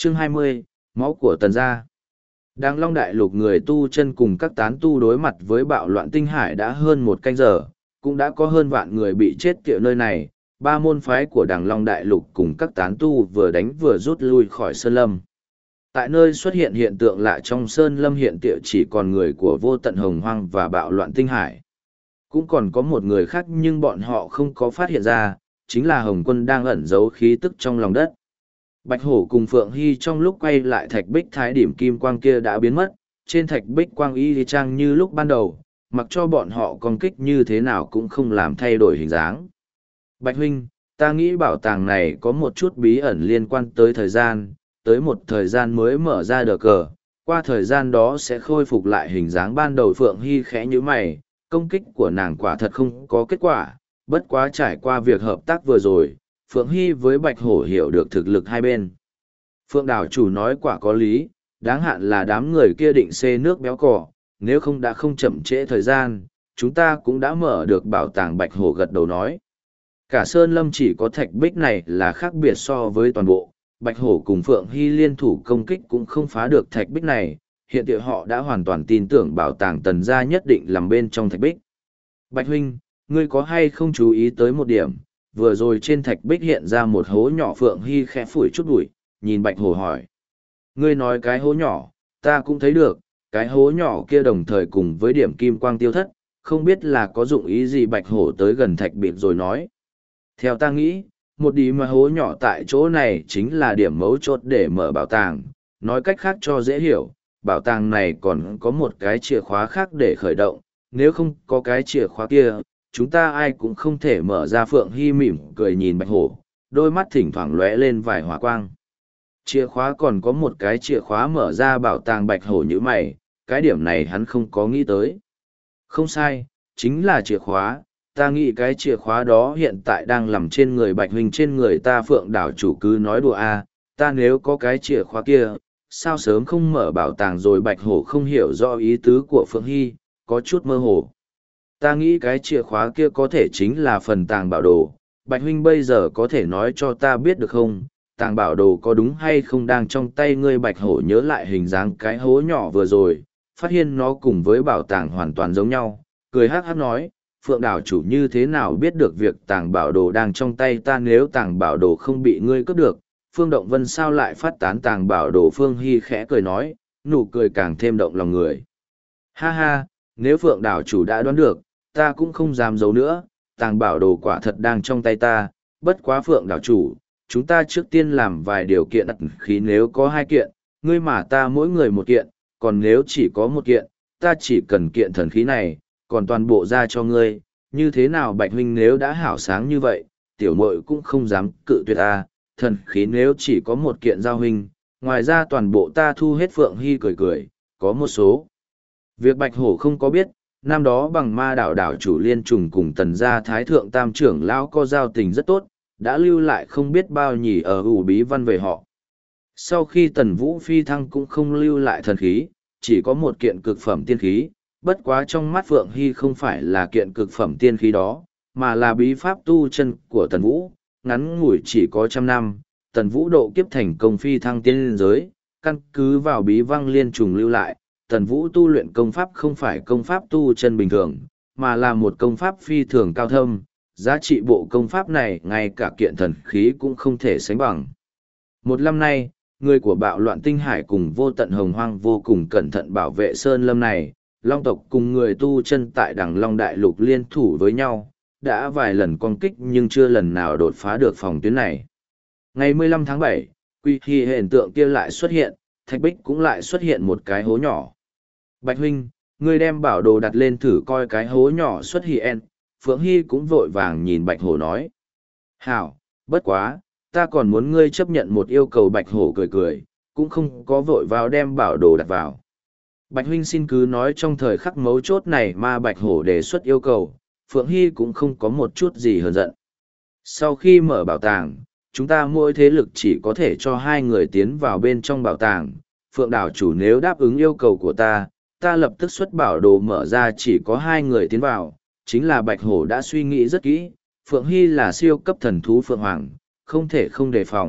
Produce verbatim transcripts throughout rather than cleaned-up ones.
Chương hai mươi, Máu của Tần gia. Đang Long Đại Lục người tu chân cùng các tán tu đối mặt với bạo loạn tinh hải đã hơn một canh giờ, cũng đã có hơn vạn người bị chết kiệu nơi này. Ba môn phái của Đằng Long Đại Lục cùng các tán tu vừa đánh vừa rút lui khỏi Sơn Lâm. Tại nơi xuất hiện hiện tượng lạ trong Sơn Lâm hiện tiệu chỉ còn người của Vô Tận Hồng Hoang và bạo loạn tinh hải. Cũng còn có một người khác nhưng bọn họ không có phát hiện ra, chính là Hồng Quân đang ẩn giấu khí tức trong lòng đất. Bạch Hổ cùng Phượng Hy trong lúc quay lại thạch bích thái điểm kim quang kia đã biến mất, trên thạch bích quang y trang như lúc ban đầu, mặc cho bọn họ công kích như thế nào cũng không làm thay đổi hình dáng. Bạch huynh, ta nghĩ bảo tàng này có một chút bí ẩn liên quan tới thời gian, tới một thời gian mới mở ra được cờ, qua thời gian đó sẽ khôi phục lại hình dáng ban đầu. Phượng Hy khẽ như mày, công kích của nàng quả thật không có kết quả, bất quá trải qua việc hợp tác vừa rồi, Phượng Hy với Bạch Hổ hiểu được thực lực hai bên. Phượng đảo chủ nói quả có lý, đáng hạn là đám người kia định xê nước béo cỏ, nếu không đã không chậm trễ thời gian, chúng ta cũng đã mở được bảo tàng. Bạch Hổ gật đầu nói. Cả Sơn Lâm chỉ có thạch bích này là khác biệt so với toàn bộ, Bạch Hổ cùng Phượng Hy liên thủ công kích cũng không phá được thạch bích này, hiện tại họ đã hoàn toàn tin tưởng bảo tàng Tần gia nhất định nằm bên trong thạch bích. Bạch huynh, ngươi có hay không chú ý tới một điểm, vừa rồi trên thạch bích hiện ra một hố nhỏ. Phượng Hy khẽ phủi chút bụi, nhìn Bạch Hổ hỏi. Ngươi nói cái hố nhỏ, ta cũng thấy được, cái hố nhỏ kia đồng thời cùng với điểm kim quang tiêu thất, không biết là có dụng ý gì. Bạch Hổ tới gần thạch bích rồi nói. Theo ta nghĩ, một điểm mà hố nhỏ tại chỗ này chính là điểm mấu chốt để mở bảo tàng, nói cách khác cho dễ hiểu, bảo tàng này còn có một cái chìa khóa khác để khởi động, nếu không có cái chìa khóa kia, chúng ta ai cũng không thể mở ra. Phượng Hy mỉm cười nhìn Bạch Hổ, đôi mắt thỉnh thoảng lóe lên vài hỏa quang. Chìa khóa còn có một cái chìa khóa mở ra bảo tàng. Bạch Hổ như mày, cái điểm này hắn không có nghĩ tới. Không sai, chính là chìa khóa, ta nghĩ cái chìa khóa đó hiện tại đang nằm trên người Bạch huynh, trên người ta. Phượng đảo chủ cứ nói đùa à, ta nếu có cái chìa khóa kia, sao sớm không mở bảo tàng rồi. Bạch Hổ không hiểu rõ ý tứ của Phượng Hy, có chút mơ hồ. Ta nghĩ cái chìa khóa kia có thể chính là phần tàng bảo đồ. Bạch huynh bây giờ có thể nói cho ta biết được không, tàng bảo đồ có đúng hay không đang trong tay ngươi? Bạch Hổ nhớ lại hình dáng cái hố nhỏ vừa rồi, phát hiện nó cùng với bảo tàng hoàn toàn giống nhau, cười hát hát nói. Phượng đảo chủ như thế nào biết được việc tàng bảo đồ đang trong tay ta? Nếu tàng bảo đồ không bị ngươi cướp được, Phương Động Vân sao lại phát tán tàng bảo đồ? Phương Hy khẽ cười nói, nụ cười càng thêm động lòng người. Ha ha, nếu Phượng đảo chủ đã đoán được, ta cũng không dám giấu nữa, tàng bảo đồ quả thật đang trong tay ta. Bất quá Phượng đảo chủ, chúng ta trước tiên làm vài điều kiện ẩn khí, nếu có hai kiện, ngươi mà ta mỗi người một kiện, còn nếu chỉ có một kiện, ta chỉ cần kiện thần khí này, còn toàn bộ ra cho ngươi. Như thế nào Bạch huynh? Nếu đã hảo sáng như vậy, tiểu muội cũng không dám cự tuyệt ta. Thần khí nếu chỉ có một kiện giao huynh, ngoài ra toàn bộ ta thu hết. Phượng Hy cười cười, có một số việc Bạch Hổ không có biết, năm đó bằng ma đảo đảo chủ Liên Trùng cùng Tần gia thái thượng tam trưởng lão có giao tình rất tốt, đã lưu lại không biết bao nhỉ ở ủ bí văn về họ. Sau khi Tần Vũ phi thăng cũng không lưu lại thần khí, chỉ có một kiện cực phẩm tiên khí. Bất quá trong mắt Phượng Hy không phải là kiện cực phẩm tiên khí đó, mà là bí pháp tu chân của Tần Vũ. Ngắn ngủi chỉ có trăm năm, Tần Vũ độ kiếp thành công phi thăng tiên giới, căn cứ vào bí văn Liên Trùng lưu lại, Tần Vũ tu luyện công pháp không phải công pháp tu chân bình thường, mà là một công pháp phi thường cao thâm. Giá trị bộ công pháp này ngay cả kiện thần khí cũng không thể sánh bằng. Một năm nay, người của bạo loạn tinh hải cùng Vô Tận Hồng Hoang vô cùng cẩn thận bảo vệ Sơn Lâm này. Long tộc cùng người tu chân tại Đằng Long Đại Lục liên thủ với nhau, đã vài lần công kích nhưng chưa lần nào đột phá được phòng tuyến này. Ngày mười lăm tháng bảy, quy khi hiện tượng kia lại xuất hiện, thạch bích cũng lại xuất hiện một cái hố nhỏ. Bạch huynh, ngươi đem bảo đồ đặt lên thử coi cái hố nhỏ xuất hiện. Phượng Hy cũng vội vàng nhìn Bạch Hổ nói. Hảo, bất quá, ta còn muốn ngươi chấp nhận một yêu cầu. Bạch Hổ cười cười, cũng không có vội vào đem bảo đồ đặt vào. Bạch huynh xin cứ nói. Trong thời khắc mấu chốt này mà Bạch Hổ đề xuất yêu cầu, Phượng Hy cũng không có một chút gì hờn giận. Sau khi mở bảo tàng, chúng ta mỗi thế lực chỉ có thể cho hai người tiến vào bên trong bảo tàng. Phượng đảo chủ nếu đáp ứng yêu cầu của ta, ta lập tức xuất bảo đồ mở ra chỉ có hai người tiến vào. Chính là Bạch Hổ đã suy nghĩ rất kỹ, Phượng Hy là siêu cấp thần thú Phượng Hoàng, không thể không đề phòng.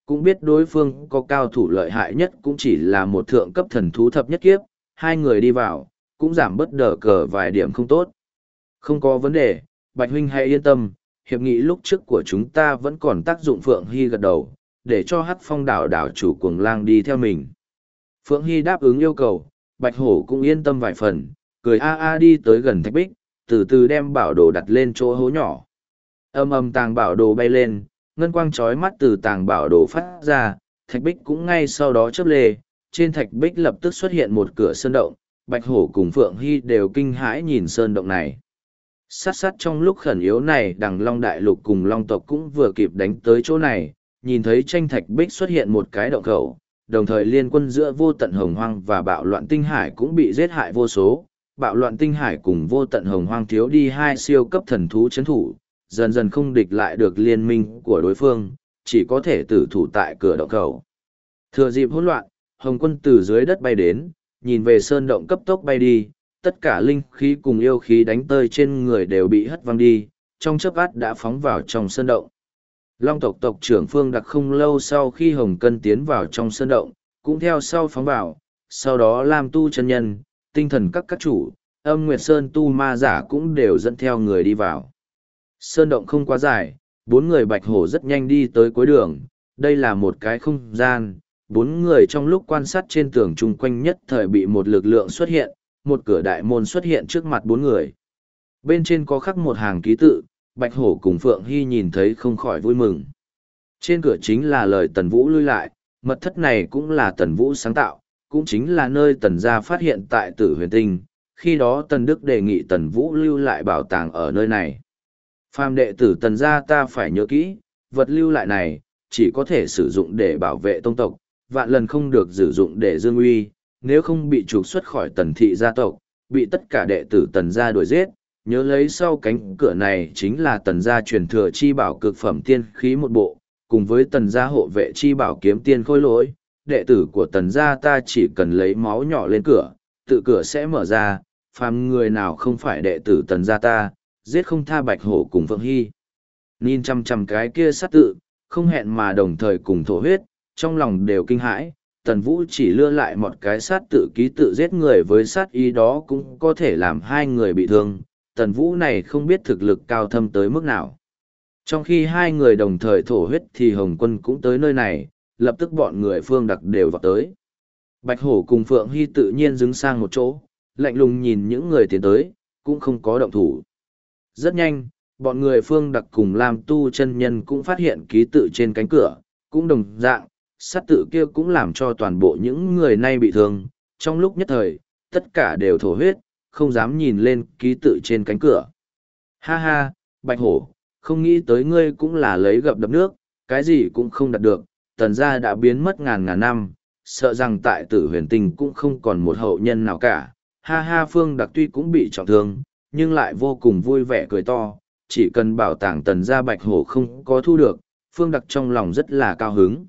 cũng biết đối phương có cao thủ lợi hại nhất cũng chỉ là một thượng cấp thần thú thập nhất kiếp, hai người đi vào, cũng giảm bớt đờ cờ vài điểm không tốt. Không có vấn đề, Bạch huynh hãy yên tâm, hiệp nghị lúc trước của chúng ta vẫn còn tác dụng. Phượng Hy gật đầu, để cho Hắc Phong đảo đảo chủ Cuồng Lang đi theo mình. Phượng Hy đáp ứng yêu cầu, Bạch Hổ cũng yên tâm vài phần, cười a a đi tới gần thạch bích, từ từ đem bảo đồ đặt lên chỗ hố nhỏ. Âm âm tàng bảo đồ bay lên, ngân quang chói mắt từ tàng bảo đồ phát ra, thạch bích cũng ngay sau đó chớp lê, trên thạch bích lập tức xuất hiện một cửa sơn động. Bạch Hổ cùng Phượng Hy đều kinh hãi nhìn sơn động này. Sát sát trong lúc khẩn yếu này, Đằng Long Đại Lục cùng Long tộc cũng vừa kịp đánh tới chỗ này, nhìn thấy tranh thạch bích xuất hiện một cái động khẩu, đồng thời liên quân giữa Vô Tận Hồng Hoang và Bạo Loạn Tinh Hải cũng bị giết hại vô số. Bạo Loạn Tinh Hải cùng Vô Tận Hồng Hoang thiếu đi hai siêu cấp thần thú chấn thủ, dần dần không địch lại được liên minh của đối phương, chỉ có thể tử thủ tại cửa động khẩu. Thừa dịp hỗn loạn, Hồng Quân từ dưới đất bay đến, nhìn về sơn động cấp tốc bay đi, tất cả linh khí cùng yêu khí đánh tơi trên người đều bị hất văng đi, trong chớp mắt đã phóng vào trong sơn động. Long tộc tộc trưởng Phương Đặc không lâu sau khi Hồng Cân tiến vào trong sơn động, cũng theo sau phóng vào, sau đó Lam Tu chân nhân, tinh thần các các chủ, Âm Nguyệt Sơn tu ma giả cũng đều dẫn theo người đi vào. Sơn động không quá dài, bốn người Bạch Hổ rất nhanh đi tới cuối đường, đây là một cái không gian, bốn người trong lúc quan sát trên tường chung quanh nhất thời bị một lực lượng xuất hiện, một cửa đại môn xuất hiện trước mặt bốn người. Bên trên có khắc một hàng ký tự, Bạch Hổ cùng Phượng Hy nhìn thấy không khỏi vui mừng. Trên cửa chính là lời Tần Vũ lưu lại, mật thất này cũng là Tần Vũ sáng tạo, cũng chính là nơi Tần gia phát hiện tại Tử Huyền Tinh, khi đó Tần Đức đề nghị Tần Vũ lưu lại bảo tàng ở nơi này. Phàm đệ tử Tần gia ta phải nhớ kỹ, vật lưu lại này, chỉ có thể sử dụng để bảo vệ tông tộc, vạn lần không được sử dụng để dương uy, nếu không bị trục xuất khỏi Tần thị gia tộc, bị tất cả đệ tử Tần gia đuổi giết. Nhớ lấy sau cánh cửa này chính là Tần gia truyền thừa chi bảo cực phẩm tiên khí một bộ, cùng với Tần gia hộ vệ chi bảo kiếm tiên khôi lỗi. Đệ tử của Tần gia ta chỉ cần lấy máu nhỏ lên cửa, tự cửa sẽ mở ra, phàm người nào không phải đệ tử Tần gia ta, giết không tha. Bạch Hổ cùng Phượng Hy nhìn chằm chằm cái kia sát tự, không hẹn mà đồng thời cùng thổ huyết, trong lòng đều kinh hãi. Tần Vũ chỉ lưa lại một cái sát tự ký tự giết người với sát ý đó cũng có thể làm hai người bị thương. Tần Vũ này không biết thực lực cao thâm tới mức nào. Trong khi hai người đồng thời thổ huyết thì Hồng Quân cũng tới nơi này, lập tức bọn người Phương Đặc đều vào tới. Bạch Hổ cùng Phượng Hy tự nhiên đứng sang một chỗ, lạnh lùng nhìn những người tiến tới, cũng không có động thủ. Rất nhanh, bọn người Phương Đặc cùng Lam Tu chân nhân cũng phát hiện ký tự trên cánh cửa, cũng đồng dạng, sát tự kia cũng làm cho toàn bộ những người nay bị thương. Trong lúc nhất thời, tất cả đều thổ huyết, không dám nhìn lên ký tự trên cánh cửa. Ha ha, Bạch Hổ, không nghĩ tới ngươi cũng là lấy gập đập nước, cái gì cũng không đạt được, Tần gia đã biến mất ngàn ngàn năm, sợ rằng tại Tử Huyền Tinh cũng không còn một hậu nhân nào cả. Ha ha, Phương Đặc tuy cũng bị trọng thương, nhưng lại vô cùng vui vẻ cười to, chỉ cần bảo tàng Tần gia Bạch Hổ không có thu được, Phương Đặc trong lòng rất là cao hứng.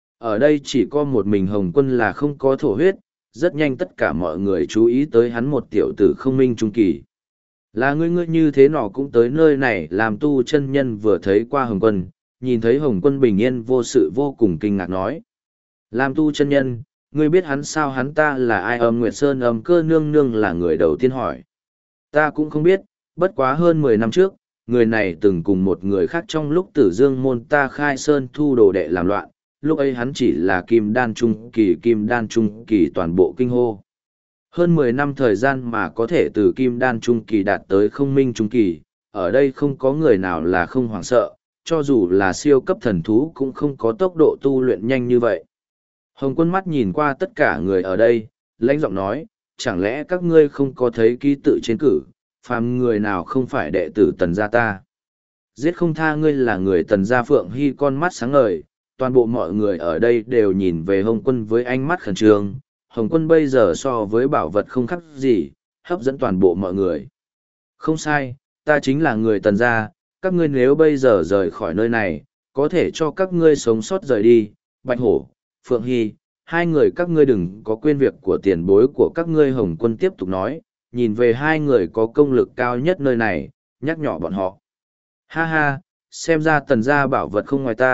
Ở đây chỉ có một mình Hồng Quân là không có thổ huyết, rất nhanh tất cả mọi người chú ý tới hắn một tiểu tử không minh trung kỳ. Là ngươi ngươi như thế nào cũng tới nơi này. Làm Tu chân nhân vừa thấy qua Hồng Quân, nhìn thấy Hồng Quân bình yên vô sự vô cùng kinh ngạc nói. Làm Tu chân nhân, ngươi biết hắn sao? Hắn ta là ai? Âm Nguyệt Sơn Âm Cơ nương nương là người đầu tiên hỏi. Ta cũng không biết, bất quá hơn mười năm trước, người này từng cùng một người khác trong lúc Tử Dương môn ta khai sơn thu đồ đệ làm loạn, lúc ấy hắn chỉ là kim đan trung kỳ, kim đan trung kỳ toàn bộ kinh hô. Hơn mười năm thời gian mà có thể từ kim đan trung kỳ đạt tới không minh trung kỳ, ở đây không có người nào là không hoảng sợ, cho dù là siêu cấp thần thú cũng không có tốc độ tu luyện nhanh như vậy. Hồng Quân mắt nhìn qua tất cả người ở đây, lãnh giọng nói, chẳng lẽ các ngươi không có thấy ký tự trên cử, phàm người nào không phải đệ tử Tần gia ta. Giết không tha. Ngươi là người Tần gia. Phượng Hy con mắt sáng ngời, toàn bộ mọi người ở đây đều nhìn về Hồng Quân với ánh mắt khẩn trương. Hồng Quân bây giờ so với bảo vật không khác gì, hấp dẫn toàn bộ mọi người. Không sai, ta chính là người Tần gia, các ngươi nếu bây giờ rời khỏi nơi này, có thể cho các ngươi sống sót rời đi. Bạch Hổ, Phượng Hy, hai người các ngươi đừng có quên việc của tiền bối của các ngươi. Hồng Quân tiếp tục nói, nhìn về hai người có công lực cao nhất nơi này, nhắc nhở bọn họ. Ha ha, xem ra Tần gia bảo vật không ngoài ta,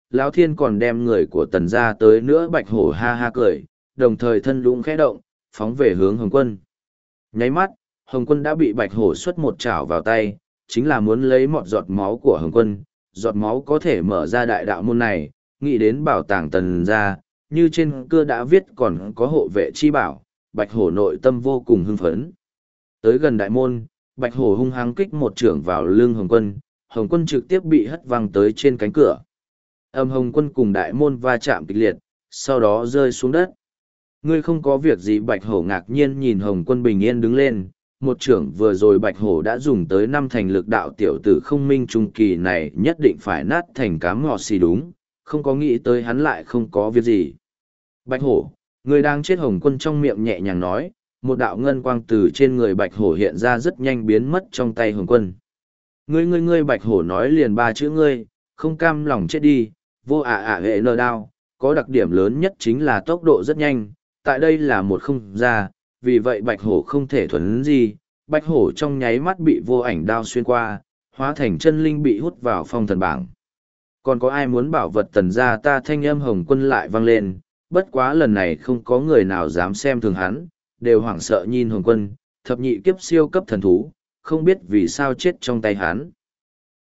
Lão Thiên còn đem người của tần gia tới nữa. Bạch hổ ha ha cười, đồng thời thân lũng khẽ động, phóng về hướng Hồng Quân. Nháy mắt, Hồng Quân đã bị Bạch hổ xuất một chảo vào tay, chính là muốn lấy một giọt máu của Hồng Quân. Giọt máu có thể mở ra đại đạo môn này, nghĩ đến bảo tàng tần gia, như trên cưa đã viết còn có hộ vệ chi bảo, Bạch hổ nội tâm vô cùng hưng phấn. Tới gần đại môn, Bạch hổ hung hăng kích một trưởng vào lưng Hồng Quân, Hồng Quân trực tiếp bị hất văng tới trên cánh cửa. Âm Hồng Quân cùng đại môn va chạm kịch liệt, sau đó rơi xuống đất. Ngươi không có việc gì. Bạch hổ ngạc nhiên nhìn Hồng Quân bình yên đứng lên, một trưởng vừa rồi Bạch hổ đã dùng tới năm thành lực đạo tiểu tử không minh trung kỳ này nhất định phải nát thành cám ngọt xì đúng, không có nghĩ tới hắn lại không có việc gì. Bạch hổ, ngươi đang chết. Hồng Quân trong miệng nhẹ nhàng nói, một đạo ngân quang từ trên người Bạch hổ hiện ra rất nhanh biến mất trong tay Hồng Quân. Ngươi ngươi ngươi. Bạch hổ nói liền ba chữ ngươi, không cam lòng chết đi, vô ả ả hệ nơ đao, có đặc điểm lớn nhất chính là tốc độ rất nhanh, tại đây là một không ra, vì vậy Bạch hổ không thể thuần gì, Bạch hổ trong nháy mắt bị vô ảnh đao xuyên qua, hóa thành chân linh bị hút vào phong thần bảng. Còn có ai muốn bảo vật tần gia ta? Thanh âm Hồng Quân lại vang lên, bất quá lần này không có người nào dám xem thường hắn, đều hoảng sợ nhìn Hồng Quân, thập nhị kiếp siêu cấp thần thú, không biết vì sao chết trong tay hắn.